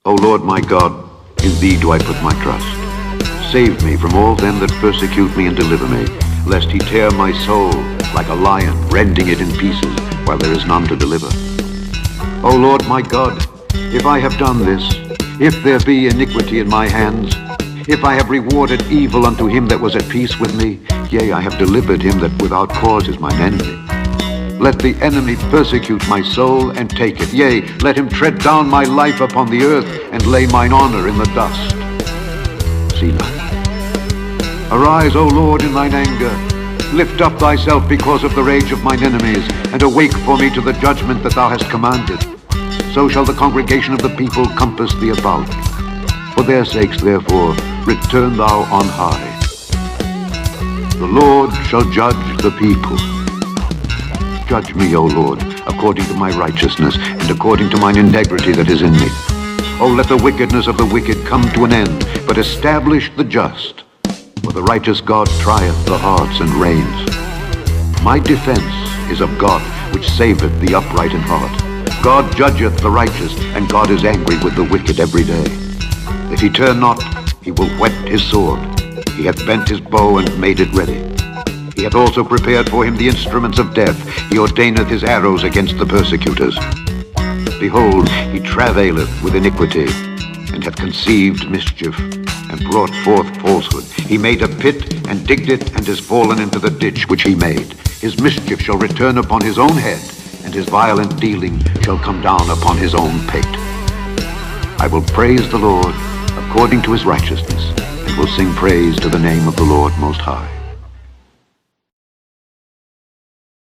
O Lord my God, in thee do I put my trust. Save me from all them that persecute me, and deliver me, lest he tear my soul like a lion, rending it in pieces, while there is none to deliver. O Lord my God, if I have done this, if there be iniquity in my hands, if I have rewarded evil unto him that was at peace with me, yea, I have delivered him that without cause is mine enemy. Let the enemy persecute my soul and take it. Yea, let him tread down my life upon the earth and lay mine honor in the dust. Selah. Arise, O Lord, in thine anger. Lift up thyself because of the rage of mine enemies, and awake for me to the judgment that thou hast commanded. So shall the congregation of the people compass thee about. For their sakes, therefore, return thou on high. The Lord shall judge the people. Judge me, O Lord, according to my righteousness, and according to mine integrity that is in me. O let the wickedness of the wicked come to an end, but establish the just. For the righteous God trieth the hearts and reins. My defense is of God, which saveth the upright in heart. God judgeth the righteous, and God is angry with the wicked every day. If he turn not, he will whet his sword. He hath bent his bow and made it ready. He hath also prepared for him the instruments of death. He ordaineth his arrows against the persecutors. Behold, he travaileth with iniquity, and hath conceived mischief, and brought forth falsehood. He made a pit, and digged it, and is fallen into the ditch which he made. His mischief shall return upon his own head, and his violent dealing shall come down upon his own pate. I will praise the Lord according to his righteousness, and will sing praise to the name of the Lord Most High.